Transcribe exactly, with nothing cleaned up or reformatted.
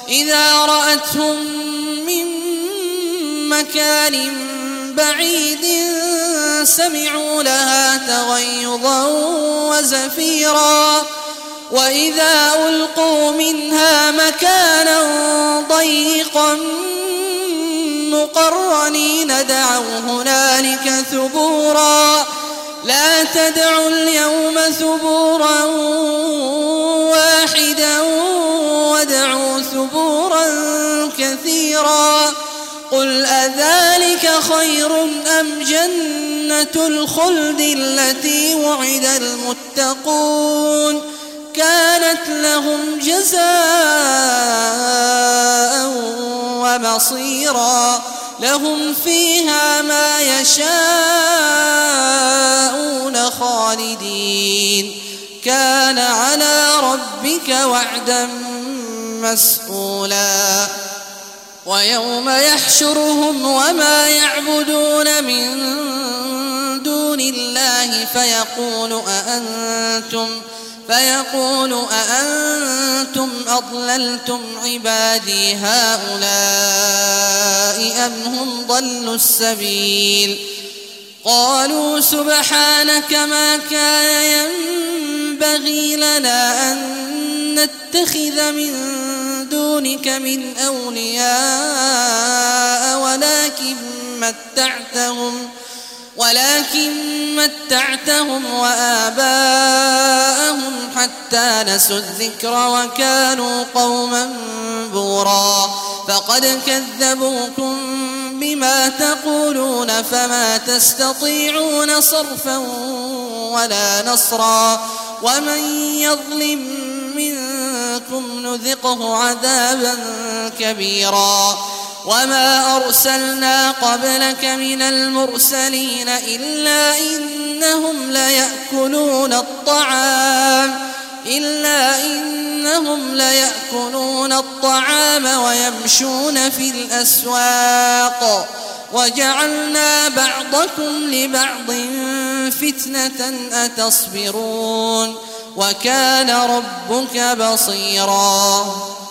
إذا رأتهم من مكان بعيد سمعوا لها تغيظا وزفيرا وإذا ألقوا منها مكانا ضيقا مقرنين دعوا هنالك ثبورا لا تدعوا اليوم ثبورا واحدا وادعوا ثبورا كثيرا قل أذلك خير أم جنة الخلد التي وعد المتقون كانت لهم جزاء ومصيرا لهم فيها ما يشاءون خالدين كان على ربك وعدا مسئولا ويوم يحشرهم وما يعبدون من دون الله فيقول أأنتم فيقول أأنتم أضللتم عبادي هؤلاء أم هم ضلوا السبيل قالوا سبحانك ما كان ينبغي لنا أن نتخذ من دونك من أولياء ولكن متعتهم ولكن متعتهم وآباءهم حتى نسوا الذكر وكانوا قوما بورا فقد كذبوكم بما تقولون فما تستطيعون صرفا ولا نصرا ومن يظلم منكم نذقه عذابا كبيرا وما أرسلنا قبلك من المرسلين إلا إنهم ليأكلون الطعام إلا إنهم ليأكلون الطعام ويمشون في الأسواق وجعلنا بعضكم لبعض فتنة أتصبرون وكان ربك بصيرا.